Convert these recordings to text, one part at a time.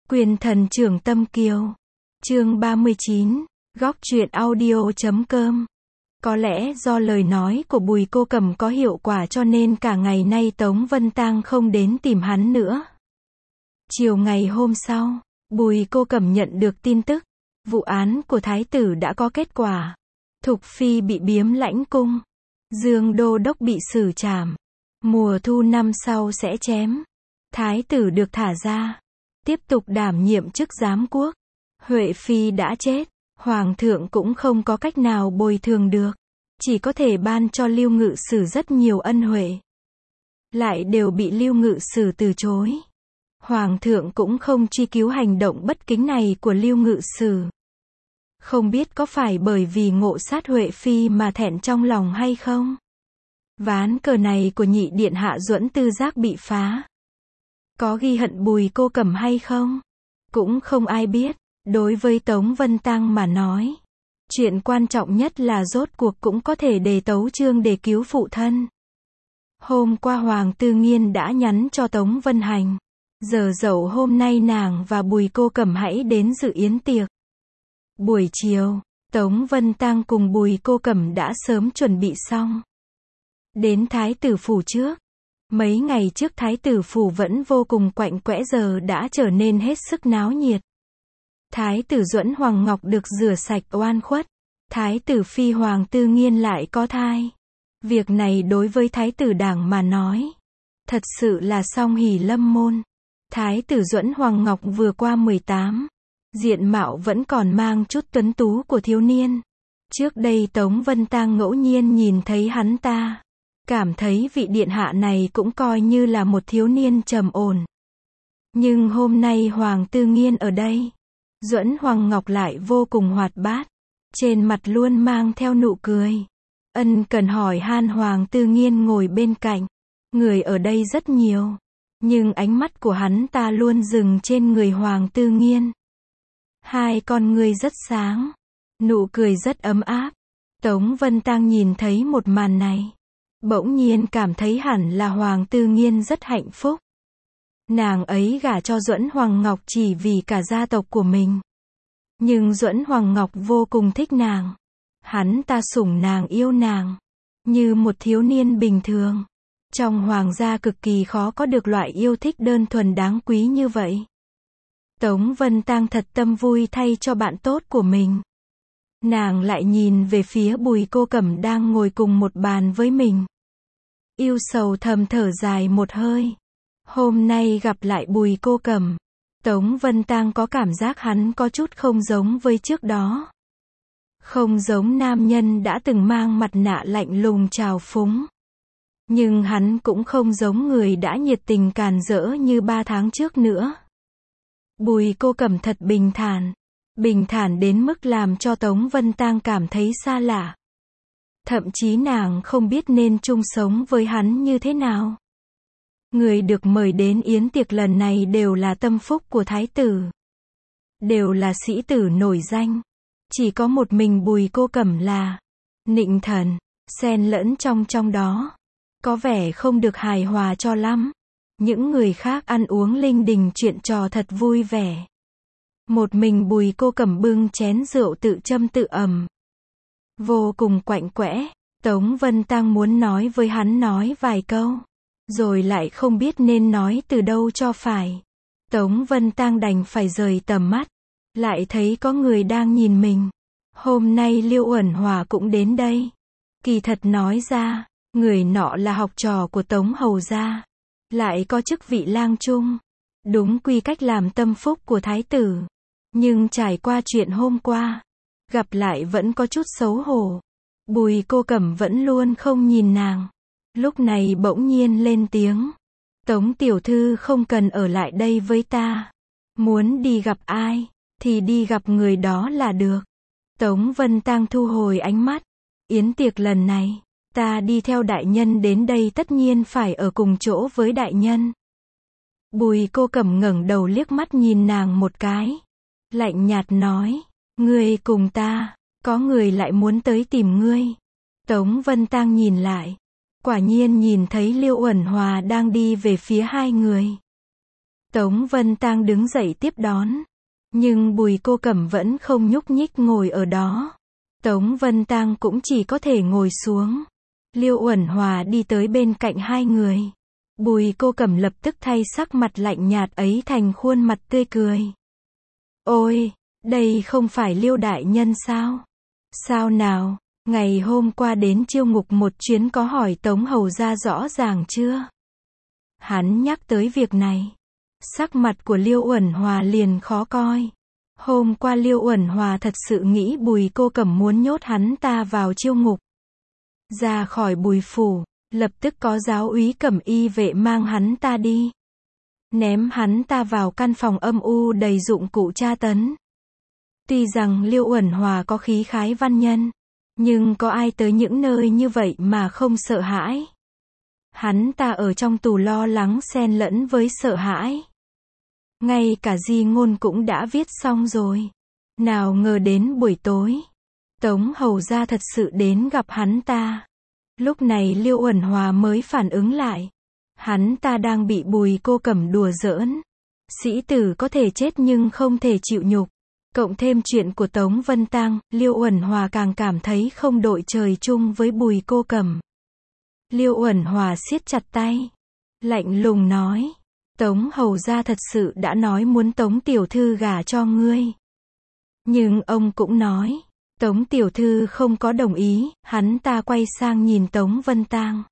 Quyền thần trưởng tâm kiều. Chương 39, góc truyện audio.com. Có lẽ do lời nói của Bùi Cô Cẩm có hiệu quả cho nên cả ngày nay Tống Vân Tang không đến tìm hắn nữa. Chiều ngày hôm sau, Bùi Cô Cẩm nhận được tin tức, vụ án của thái tử đã có kết quả. Thục Phi bị biếm lãnh cung, Dương Đô Đốc bị xử trảm, mùa thu năm sau sẽ chém. Thái tử được thả ra, tiếp tục đảm nhiệm chức giám quốc. Huệ Phi đã chết, Hoàng thượng cũng không có cách nào bồi thường được, chỉ có thể ban cho Lưu Ngự Sử rất nhiều ân huệ. Lại đều bị Lưu Ngự Sử từ chối. Hoàng thượng cũng không truy cứu hành động bất kính này của Lưu Ngự Sử. Không biết có phải bởi vì ngộ sát Huệ Phi mà thẹn trong lòng hay không? Ván cờ này của nhị điện hạ Duẫn Tư Giác bị phá. Có ghi hận Bùi Cô Cẩm hay không? Cũng không ai biết. Đối với Tống Vân Tang mà nói, chuyện quan trọng nhất là rốt cuộc cũng có thể đề tấu chương để cứu phụ thân. Hôm qua Hoàng Tư Nghiên đã nhắn cho Tống Vân Hành, giờ dậu hôm nay nàng và Bùi Cô Cẩm hãy đến dự yến tiệc. Buổi chiều, Tống Vân Tang cùng Bùi Cô Cẩm đã sớm chuẩn bị xong. Đến Thái tử phủ trước. Mấy ngày trước Thái tử phủ vẫn vô cùng quạnh quẽ, giờ đã trở nên hết sức náo nhiệt. Thái tử Duẫn Hoàng Ngọc được rửa sạch oan khuất. Thái tử Phi Hoàng Tư Nghiên lại có thai. Việc này đối với Thái tử Đảng mà nói, thật sự là song hỷ lâm môn. Thái tử Duẫn Hoàng Ngọc vừa qua 18. Diện mạo vẫn còn mang chút tuấn tú của thiếu niên. Trước đây Tống Vân Tang ngẫu nhiên nhìn thấy hắn ta, cảm thấy vị điện hạ này cũng coi như là một thiếu niên trầm ổn. Nhưng hôm nay Hoàng Tư Nghiên ở đây, Duẫn Hoàng Ngọc lại vô cùng hoạt bát, trên mặt luôn mang theo nụ cười. Ân cần hỏi han Hoàng Tư Nghiên ngồi bên cạnh. Người ở đây rất nhiều, nhưng ánh mắt của hắn ta luôn dừng trên người Hoàng Tư Nghiên. Hai con ngươi rất sáng, nụ cười rất ấm áp. Tống Vân Tang nhìn thấy một màn này, bỗng nhiên cảm thấy hẳn là Hoàng Tư Nghiên rất hạnh phúc. Nàng ấy gả cho Duẫn Hoàng Ngọc chỉ vì cả gia tộc của mình. Nhưng Duẫn Hoàng Ngọc vô cùng thích nàng. Hắn ta sủng nàng, yêu nàng như một thiếu niên bình thường. Trong hoàng gia cực kỳ khó có được loại yêu thích đơn thuần đáng quý như vậy. Tống Vân Tang thật tâm vui thay cho bạn tốt của mình. Nàng lại nhìn về phía Bùi Cô Cẩm đang ngồi cùng một bàn với mình. Yêu sầu thầm thở dài một hơi. Hôm nay gặp lại Bùi Cô Cẩm, Tống Vân Tang có cảm giác hắn có chút không giống với trước đó. Không giống nam nhân đã từng mang mặt nạ lạnh lùng trào phúng. Nhưng hắn cũng không giống người đã nhiệt tình càn rỡ như 3 tháng trước nữa. Bùi Cô Cẩm thật bình thản đến mức làm cho Tống Vân Tang cảm thấy xa lạ. Thậm chí nàng không biết nên chung sống với hắn như thế nào. Người được mời đến yến tiệc lần này đều là tâm phúc của thái tử. Đều là sĩ tử nổi danh. Chỉ có một mình Bùi Cô Cẩm là nịnh thần, xen lẫn trong đó. Có vẻ không được hài hòa cho lắm. Những người khác ăn uống linh đình chuyện trò thật vui vẻ. Một mình Bùi Cô Cẩm bưng chén rượu tự châm tự ầm. Vô cùng quạnh quẽ. Tống Vân Tang muốn nói với hắn nói vài câu, rồi lại không biết nên nói từ đâu cho phải. Tống Vân Tang đành phải rời tầm mắt. Lại thấy có người đang nhìn mình. Hôm nay Liêu Uẩn Hòa cũng đến đây. Kỳ thật nói ra, người nọ là học trò của Tống Hầu gia, lại có chức vị lang trung. Đúng quy cách làm tâm phúc của thái tử. Nhưng trải qua chuyện hôm qua, gặp lại vẫn có chút xấu hổ. Bùi Cô Cẩm vẫn luôn không nhìn nàng. Lúc này bỗng nhiên lên tiếng. Tống tiểu thư không cần ở lại đây với ta. Muốn đi gặp ai, thì đi gặp người đó là được. Tống Vân Tang thu hồi ánh mắt. Yến tiệc lần này, ta đi theo đại nhân đến đây tất nhiên phải ở cùng chỗ với đại nhân. Bùi Cô Cẩm ngẩng đầu liếc mắt nhìn nàng một cái. Lạnh nhạt nói, ngươi cùng ta, có người lại muốn tới tìm ngươi. Tống Vân Tang nhìn lại. Quả nhiên nhìn thấy Liêu Uẩn Hòa đang đi về phía hai người. Tống Vân Tang đứng dậy tiếp đón. Nhưng Bùi Cô Cẩm vẫn không nhúc nhích ngồi ở đó. Tống Vân Tang cũng chỉ có thể ngồi xuống. Liêu Uẩn Hòa đi tới bên cạnh hai người. Bùi Cô Cẩm lập tức thay sắc mặt lạnh nhạt ấy thành khuôn mặt tươi cười. Ôi, đây không phải Liêu đại nhân sao? Sao nào, ngày hôm qua đến Chiêu Ngục một chuyến có hỏi Tống hầu ra rõ ràng chưa? Hắn nhắc tới việc này. Sắc mặt của Liêu Uẩn Hòa liền khó coi. Hôm qua Liêu Uẩn Hòa thật sự nghĩ Bùi Cô Cẩm muốn nhốt hắn ta vào Chiêu Ngục. Ra khỏi Bùi phủ, lập tức có giáo úy cẩm y vệ mang hắn ta đi. Ném hắn ta vào căn phòng âm u đầy dụng cụ tra tấn. Tuy rằng Liêu Uẩn Hòa có khí khái văn nhân, nhưng có ai tới những nơi như vậy mà không sợ hãi? Hắn ta ở trong tù lo lắng xen lẫn với sợ hãi. Ngay cả di ngôn cũng đã viết xong rồi. Nào ngờ đến buổi tối, Tống hầu ra thật sự đến gặp hắn ta. Lúc này Liêu Uẩn Hòa mới phản ứng lại. Hắn ta đang bị Bùi Cô Cẩm đùa giỡn. Sĩ tử có thể chết nhưng không thể chịu nhục. Cộng thêm chuyện của Tống Vân Tang, Liêu Uẩn Hòa càng cảm thấy không đội trời chung với Bùi Cô Cẩm. Liêu Uẩn Hòa siết chặt tay, lạnh lùng nói. Tống hầu gia thật sự đã nói muốn Tống tiểu thư gả cho ngươi. Nhưng ông cũng nói, Tống tiểu thư không có đồng ý. Hắn ta quay sang nhìn Tống Vân Tang.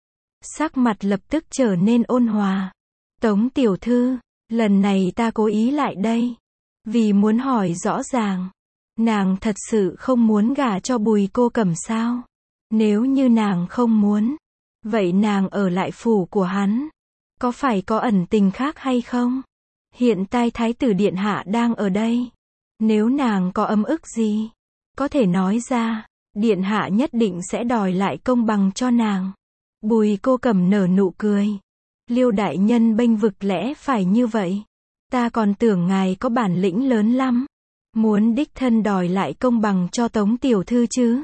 Sắc mặt lập tức trở nên ôn hòa. Tống tiểu thư, lần này ta cố ý lại đây. Vì muốn hỏi rõ ràng, nàng thật sự không muốn gả cho Bùi Cô Cẩm sao? Nếu như nàng không muốn, vậy nàng ở lại phủ của hắn. Có phải có ẩn tình khác hay không? Hiện tại Thái tử Điện Hạ đang ở đây. Nếu nàng có ấm ức gì, có thể nói ra, Điện Hạ nhất định sẽ đòi lại công bằng cho nàng. Bùi Cô Cẩm nở nụ cười. Liêu đại nhân bênh vực lẽ phải như vậy. Ta còn tưởng ngài có bản lĩnh lớn lắm. Muốn đích thân đòi lại công bằng cho Tống tiểu thư chứ.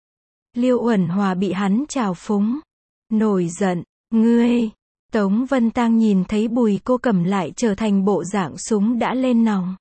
Liêu Uẩn Hòa bị hắn trào phúng. Nổi giận, ngươi. Tống Vân Tang nhìn thấy Bùi Cô Cẩm lại trở thành bộ dạng súng đã lên nòng.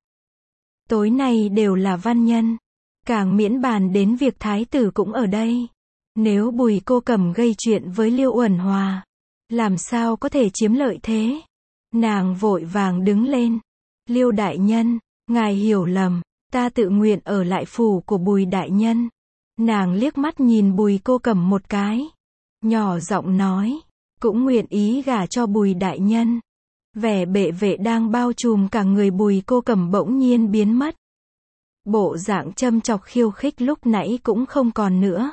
Tối nay đều là văn nhân. Càng miễn bàn đến việc thái tử cũng ở đây. Nếu Bùi Cô Cẩm gây chuyện với Liêu Uẩn Hòa, làm sao có thể chiếm lợi thế? Nàng vội vàng đứng lên. Liêu đại nhân, ngài hiểu lầm, ta tự nguyện ở lại phủ của Bùi đại nhân. Nàng liếc mắt nhìn Bùi Cô Cẩm một cái. Nhỏ giọng nói, cũng nguyện ý gả cho Bùi đại nhân. Vẻ bệ vệ đang bao trùm cả người Bùi Cô Cẩm bỗng nhiên biến mất. Bộ dạng châm chọc khiêu khích lúc nãy cũng không còn nữa.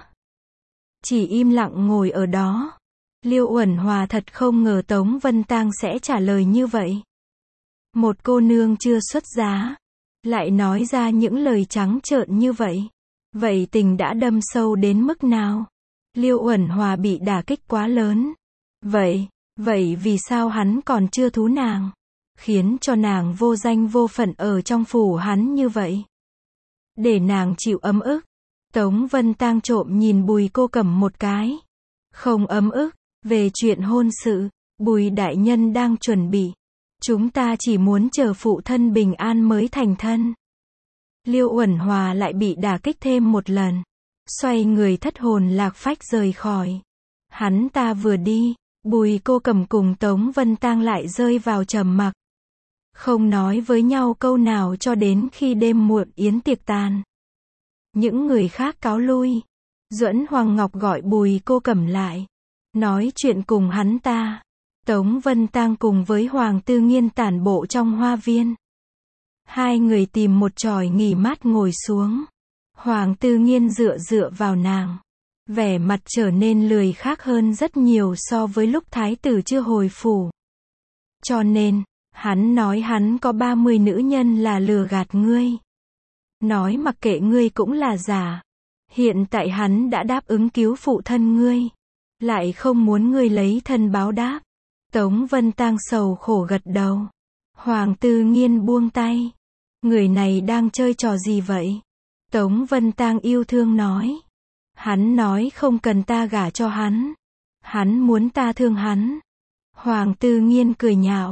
Chỉ im lặng ngồi ở đó. Liêu Uẩn Hòa thật không ngờ Tống Vân Tang sẽ trả lời như vậy. Một cô nương chưa xuất giá, lại nói ra những lời trắng trợn như vậy. Vậy tình đã đâm sâu đến mức nào? Liêu Uẩn Hòa bị đả kích quá lớn. Vậy vì sao hắn còn chưa thú nàng? Khiến cho nàng vô danh vô phận ở trong phủ hắn như vậy. Để nàng chịu ấm ức. Tống Vân Tang trộm nhìn Bùi Cô Cẩm một cái. Không ấm ức. Về chuyện hôn sự, Bùi đại nhân đang chuẩn bị. Chúng ta chỉ muốn chờ phụ thân bình an mới thành thân. Liêu Uẩn Hòa lại bị đả kích thêm một lần. Xoay người thất hồn lạc phách rời khỏi. Hắn ta vừa đi, Bùi Cô Cẩm cùng Tống Vân Tang lại rơi vào trầm mặc. Không nói với nhau câu nào cho đến khi đêm muộn yến tiệc tàn. Những người khác cáo lui. Duẫn Hoàng Ngọc gọi Bùi Cô Cẩm lại. Nói chuyện cùng hắn ta. Tống Vân Tang cùng với Hoàng Tư Nghiên tản bộ trong hoa viên. Hai người tìm một chòi nghỉ mát ngồi xuống. Hoàng Tư Nghiên dựa vào nàng. Vẻ mặt trở nên lười khác hơn rất nhiều so với lúc thái tử chưa hồi phủ. Cho nên, hắn nói hắn có 30 nữ nhân là lừa gạt ngươi. Nói mặc kệ ngươi cũng là giả. Hiện tại hắn đã đáp ứng cứu phụ thân ngươi. Lại không muốn ngươi lấy thân báo đáp. Tống Vân Tang sầu khổ gật đầu. Hoàng Tư Nghiên buông tay. Người này đang chơi trò gì vậy? Tống Vân Tang yêu thương nói. Hắn nói không cần ta gả cho hắn. Hắn muốn ta thương hắn. Hoàng Tư Nghiên cười nhạo.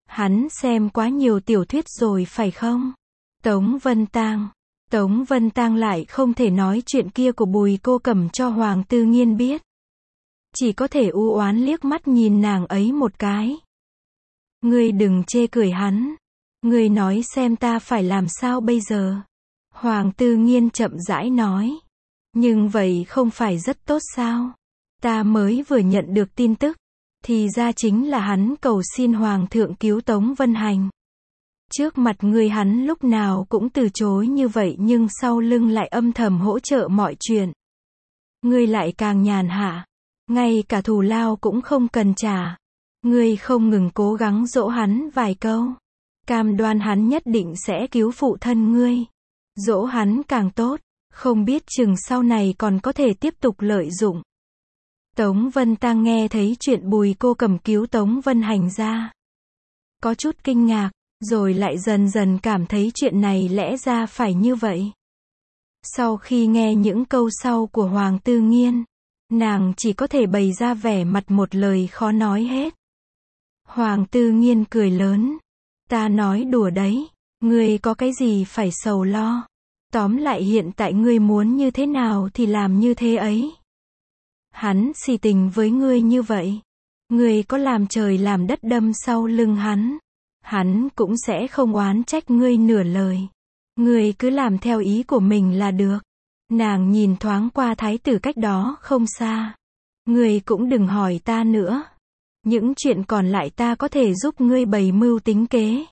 Hắn xem quá nhiều tiểu thuyết rồi phải không? Tống Vân Tang. Tống Vân Tang lại không thể nói chuyện kia của Bùi Cô Cẩm cho Hoàng Tư Nghiên biết. Chỉ có thể u oán liếc mắt nhìn nàng ấy một cái. Ngươi đừng chê cười hắn. Ngươi nói xem ta phải làm sao bây giờ? Hoàng Tư Nghiên chậm rãi nói. Nhưng vậy không phải rất tốt sao? Ta mới vừa nhận được tin tức. Thì ra chính là hắn cầu xin Hoàng thượng cứu Tống Vân Hành. Trước mặt ngươi hắn lúc nào cũng từ chối như vậy nhưng sau lưng lại âm thầm hỗ trợ mọi chuyện. Ngươi lại càng nhàn hạ. Ngay cả thù lao cũng không cần trả. Ngươi không ngừng cố gắng dỗ hắn vài câu. Cam đoan hắn nhất định sẽ cứu phụ thân ngươi. Dỗ hắn càng tốt. Không biết chừng sau này còn có thể tiếp tục lợi dụng. Tống Vân Tang nghe thấy chuyện Bùi Cô Cẩm cứu Tống Vân Hành ra. Có chút kinh ngạc, rồi lại dần dần cảm thấy chuyện này lẽ ra phải như vậy. Sau khi nghe những câu sau của Hoàng Tư Nghiên, nàng chỉ có thể bày ra vẻ mặt một lời khó nói hết. Hoàng Tư Nghiên cười lớn. Ta nói đùa đấy, ngươi có cái gì phải sầu lo. Tóm lại hiện tại ngươi muốn như thế nào thì làm như thế ấy. Hắn si tình với ngươi như vậy. Ngươi có làm trời làm đất đâm sau lưng hắn cũng sẽ không oán trách ngươi nửa lời. Ngươi cứ làm theo ý của mình là được. Nàng nhìn thoáng qua thái tử cách đó không xa. Ngươi cũng đừng hỏi ta nữa. Những chuyện còn lại ta có thể giúp ngươi bày mưu tính kế.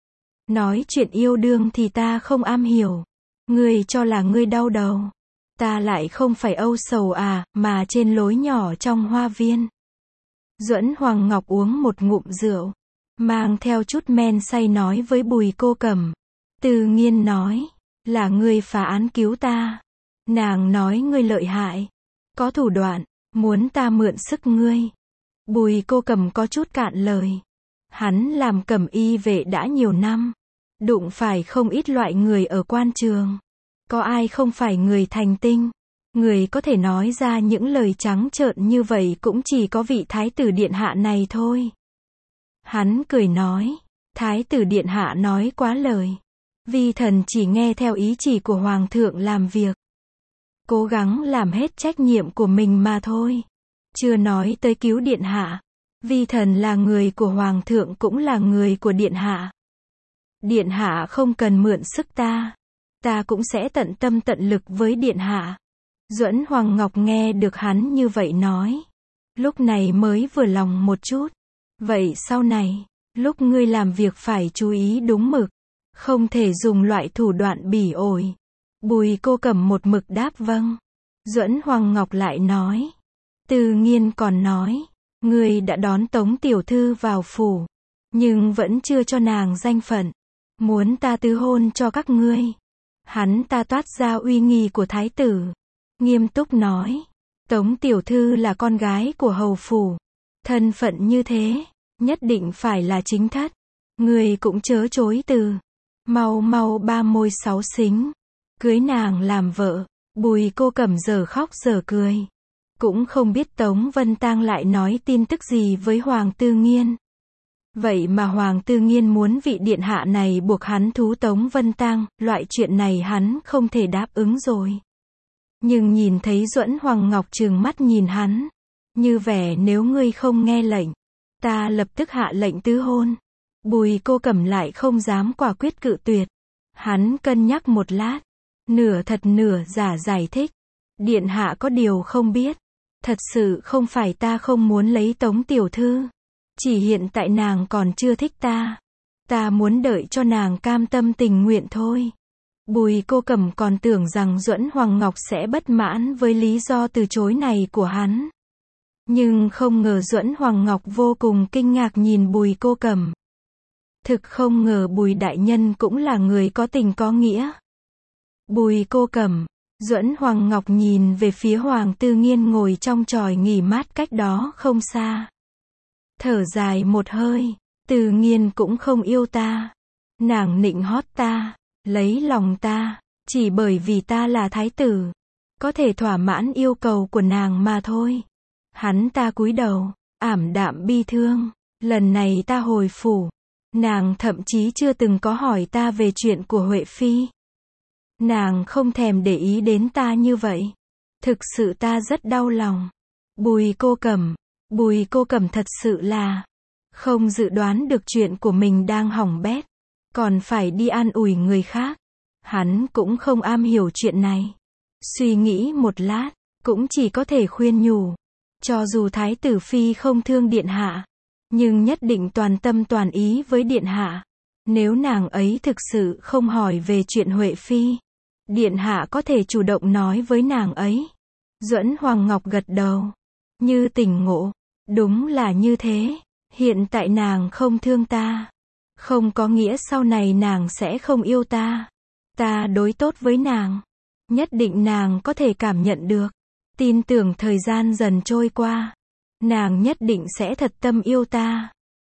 Nói chuyện yêu đương thì ta không am hiểu. Ngươi cho là ngươi đau đầu. Ta lại không phải âu sầu à, mà trên lối nhỏ trong hoa viên. Duẫn Hoàng Ngọc uống một ngụm rượu, mang theo chút men say nói với Bùi Cô Cẩm. Tư Nghiên nói, là ngươi phá án cứu ta. Nàng nói ngươi lợi hại, có thủ đoạn, muốn ta mượn sức ngươi. Bùi Cô Cẩm có chút cạn lời. Hắn làm cẩm y vệ đã nhiều năm, đụng phải không ít loại người ở quan trường. Có ai không phải người thành tinh. Người có thể nói ra những lời trắng trợn như vậy cũng chỉ có vị thái tử điện hạ này thôi. Hắn cười nói, thái tử điện hạ nói quá lời. Vi thần chỉ nghe theo ý chỉ của hoàng thượng làm việc. Cố gắng làm hết trách nhiệm của mình mà thôi. Chưa nói tới cứu điện hạ. Vi thần là người của hoàng thượng cũng là người của điện hạ. Điện hạ không cần mượn sức ta. Ta cũng sẽ tận tâm tận lực với điện hạ. Duẫn Hoàng Ngọc nghe được hắn như vậy nói. Lúc này mới vừa lòng một chút. Vậy sau này, lúc ngươi làm việc phải chú ý đúng mực. Không thể dùng loại thủ đoạn bỉ ổi. Bùi Cô Cẩm một mực đáp vâng. Duẫn Hoàng Ngọc lại nói. Tư Nghiên còn nói. Ngươi đã đón Tống tiểu thư vào phủ. Nhưng vẫn chưa cho nàng danh phận. Muốn ta tứ hôn cho các ngươi. Hắn ta toát ra uy nghi của thái tử. Nghiêm túc nói. Tống tiểu thư là con gái của hầu phủ. Thân phận như thế, nhất định phải là chính thất. Người cũng chớ chối từ. Mau mau ba môi sáu xính. Cưới nàng làm vợ. Bùi Cô Cẩm giờ khóc giờ cười. Cũng không biết Tống Vân Tang lại nói tin tức gì với Hoàng Tư Nghiên. Vậy mà Hoàng Tư Nghiên muốn vị điện hạ này buộc hắn thú Tống Vân Tang, loại chuyện này hắn không thể đáp ứng rồi. Nhưng nhìn thấy Duẫn Hoàng Ngọc trừng mắt nhìn hắn, như vẻ nếu ngươi không nghe lệnh, ta lập tức hạ lệnh tứ hôn. Bùi Cô Cẩm lại không dám quả quyết cự tuyệt. Hắn cân nhắc một lát, nửa thật nửa giả giải thích. Điện hạ có điều không biết, thật sự không phải ta không muốn lấy Tống tiểu thư. Chỉ hiện tại nàng còn chưa thích ta. Ta muốn đợi cho nàng cam tâm tình nguyện thôi. Bùi Cô Cẩm còn tưởng rằng Duẫn Hoàng Ngọc sẽ bất mãn với lý do từ chối này của hắn. Nhưng không ngờ Duẫn Hoàng Ngọc vô cùng kinh ngạc nhìn Bùi Cô Cẩm. Thực không ngờ Bùi đại nhân cũng là người có tình có nghĩa. Bùi Cô Cẩm. Duẫn Hoàng Ngọc nhìn về phía Hoàng Tư Nghiên ngồi trong chòi nghỉ mát cách đó không xa. Thở dài một hơi. Tư Nghiên cũng không yêu ta. Nàng nịnh hót ta, lấy lòng ta, chỉ bởi vì ta là thái tử. Có thể thỏa mãn yêu cầu của nàng mà thôi. Hắn ta cúi đầu, ảm đạm bi thương. Lần này ta hồi phủ, Nàng thậm chí chưa từng có hỏi ta về chuyện của Huệ Phi. Nàng không thèm để ý đến ta như vậy. Thực sự ta rất đau lòng. Bùi cô cẩm thật sự là không dự đoán được chuyện của mình đang hỏng bét, còn phải đi an ủi người khác. Hắn cũng không am hiểu chuyện này. Suy nghĩ một lát, cũng chỉ có thể khuyên nhủ. Cho dù Thái tử Phi không thương điện hạ, nhưng nhất định toàn tâm toàn ý với điện hạ. Nếu nàng ấy thực sự không hỏi về chuyện Huệ Phi, điện hạ có thể chủ động nói với nàng ấy. Duẫn Hoàng Ngọc gật đầu, như tỉnh ngộ. Đúng là như thế. Hiện tại nàng không thương ta, không có nghĩa sau này nàng sẽ không yêu ta. Ta đối tốt với nàng, nhất định nàng có thể cảm nhận được. Tin tưởng thời gian dần trôi qua, nàng nhất định sẽ thật tâm yêu ta.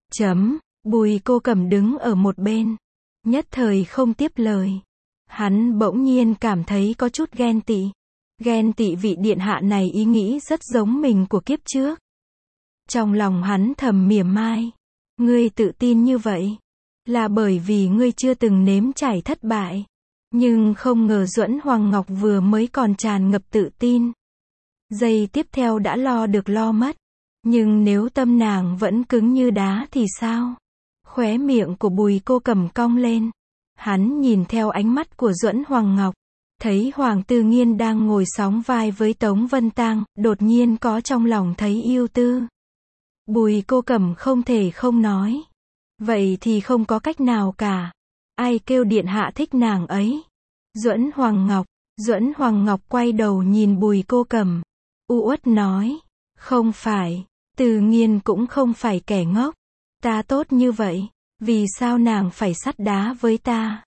Bùi cô cẩm đứng ở một bên, nhất thời không tiếp lời. Hắn bỗng nhiên cảm thấy có chút ghen tị. Ghen tị vị điện hạ này ý nghĩ rất giống mình của kiếp trước. Trong lòng hắn thầm mỉa mai. Ngươi tự tin như vậy, là bởi vì ngươi chưa từng nếm trải thất bại. Nhưng không ngờ Duẫn Hoàng Ngọc vừa mới còn tràn ngập tự tin, giây tiếp theo đã lo được lo mất. Nhưng nếu tâm nàng vẫn cứng như đá thì sao? Khóe miệng của Bùi cô cẩm cong lên. Hắn nhìn theo ánh mắt của Duẫn Hoàng Ngọc, thấy Hoàng Tư Nghiên đang ngồi sóng vai với Tống Vân Tang, đột nhiên có trong lòng thấy ưu tư. Bùi cô cẩm không thể không nói. Vậy thì không có cách nào cả. Ai kêu điện hạ thích nàng ấy? Duẫn Hoàng Ngọc quay đầu nhìn Bùi cô cẩm, u uất nói. Không phải, Tư Nghiên cũng không phải kẻ ngốc. Ta tốt như vậy, vì sao nàng phải sắt đá với ta?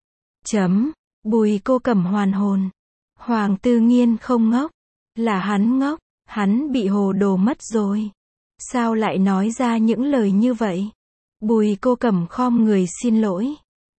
Bùi cô cẩm hoàn hồn. Hoàng Tư Nghiên không ngốc, là hắn ngốc. Hắn bị hồ đồ mất rồi. Sao lại nói ra những lời như vậy? Bùi cô cẩm khom người xin lỗi.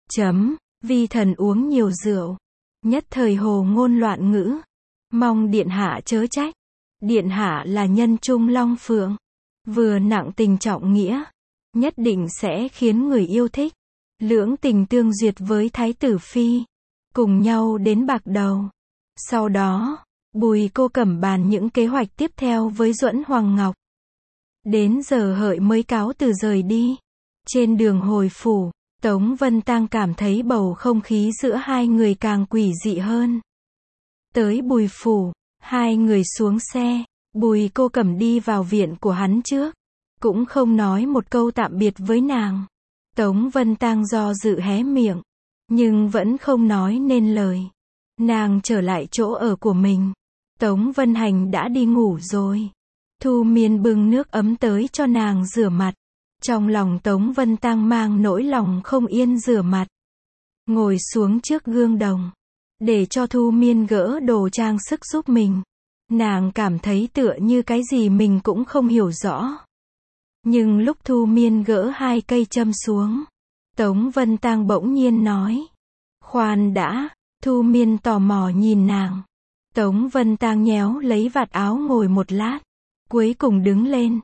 Vi thần uống nhiều rượu, nhất thời hồ ngôn loạn ngữ. Mong điện hạ chớ trách. Điện hạ là nhân trung long phượng, vừa nặng tình trọng nghĩa, nhất định sẽ khiến người yêu thích. Lưỡng tình tương duyệt với Thái tử Phi, cùng nhau đến bạc đầu. Sau đó, Bùi cô cẩm bàn những kế hoạch tiếp theo với Duẫn Hoàng Ngọc. Đến giờ hợi mới cáo từ rời đi. Trên đường hồi phủ, Tống Vân Tang cảm thấy bầu không khí giữa hai người càng quỷ dị hơn. Tới Bùi phủ, hai người xuống xe. Bùi cô cẩm đi vào viện của hắn trước, cũng không nói một câu tạm biệt với nàng. Tống Vân Tang do dự hé miệng, nhưng vẫn không nói nên lời. Nàng trở lại chỗ ở của mình. Tống Vân Hành đã đi ngủ rồi. Thu Miên bưng nước ấm tới cho nàng rửa mặt. Trong lòng Tống Vân Tang mang nỗi lòng không yên rửa mặt. Ngồi xuống trước gương đồng, để cho Thu Miên gỡ đồ trang sức giúp mình. Nàng cảm thấy tựa như cái gì mình cũng không hiểu rõ. Nhưng lúc Thu Miên gỡ hai cây châm xuống, Tống Vân Tang bỗng nhiên nói. Khoan đã. Thu Miên tò mò nhìn nàng. Tống Vân Tang nhéo lấy vạt áo ngồi một lát, cuối cùng đứng lên.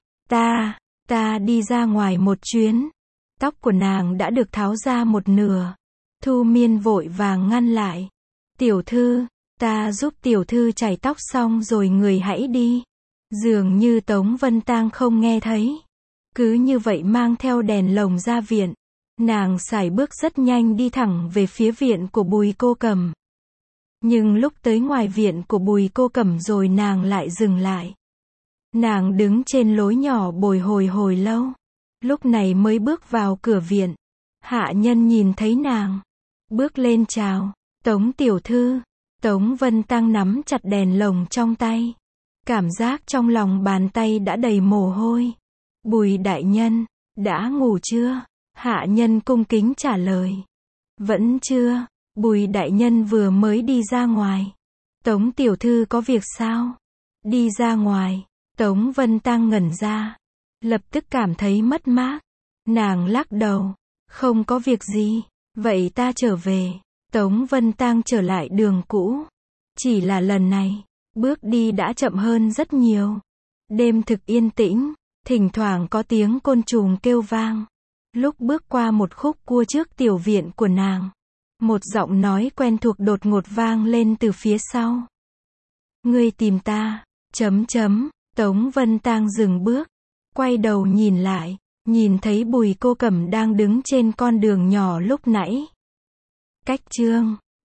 Ta đi ra ngoài một chuyến. Tóc của nàng đã được tháo ra một nửa. Thu Miên vội vàng ngăn lại. Tiểu thư, ta giúp tiểu thư chải tóc xong rồi người hãy đi. Dường như Tống Vân Tang không nghe thấy. Cứ như vậy mang theo đèn lồng ra viện. Nàng sải bước rất nhanh đi thẳng về phía viện của Bùi cô cẩm. Nhưng lúc tới ngoài viện của Bùi cô cẩm rồi nàng lại dừng lại. Nàng đứng trên lối nhỏ bồi hồi lâu. Lúc này mới bước vào cửa viện. Hạ nhân nhìn thấy nàng, bước lên chào. Tống tiểu thư. Tống Vân Tang nắm chặt đèn lồng trong tay. Cảm giác trong lòng bàn tay đã đầy mồ hôi. Bùi đại nhân, đã ngủ chưa? Hạ nhân cung kính trả lời. Vẫn chưa. Bùi đại nhân vừa mới đi ra ngoài. Tống tiểu thư có việc sao? Đi ra ngoài. Tống Vân Tang ngẩn ra, lập tức cảm thấy mất mát. Nàng lắc đầu. Không có việc gì. Vậy ta trở về. Tống Vân Tang trở lại đường cũ. Chỉ là lần này, bước đi đã chậm hơn rất nhiều. Đêm thực yên tĩnh, thỉnh thoảng có tiếng côn trùng kêu vang. Lúc bước qua một khúc cua trước tiểu viện của nàng, một giọng nói quen thuộc đột ngột vang lên từ phía sau. Ngươi tìm ta, Tống Vân Tang dừng bước, quay đầu nhìn lại, nhìn thấy Bùi Cô Cẩm đang đứng trên con đường nhỏ lúc nãy. Cách chương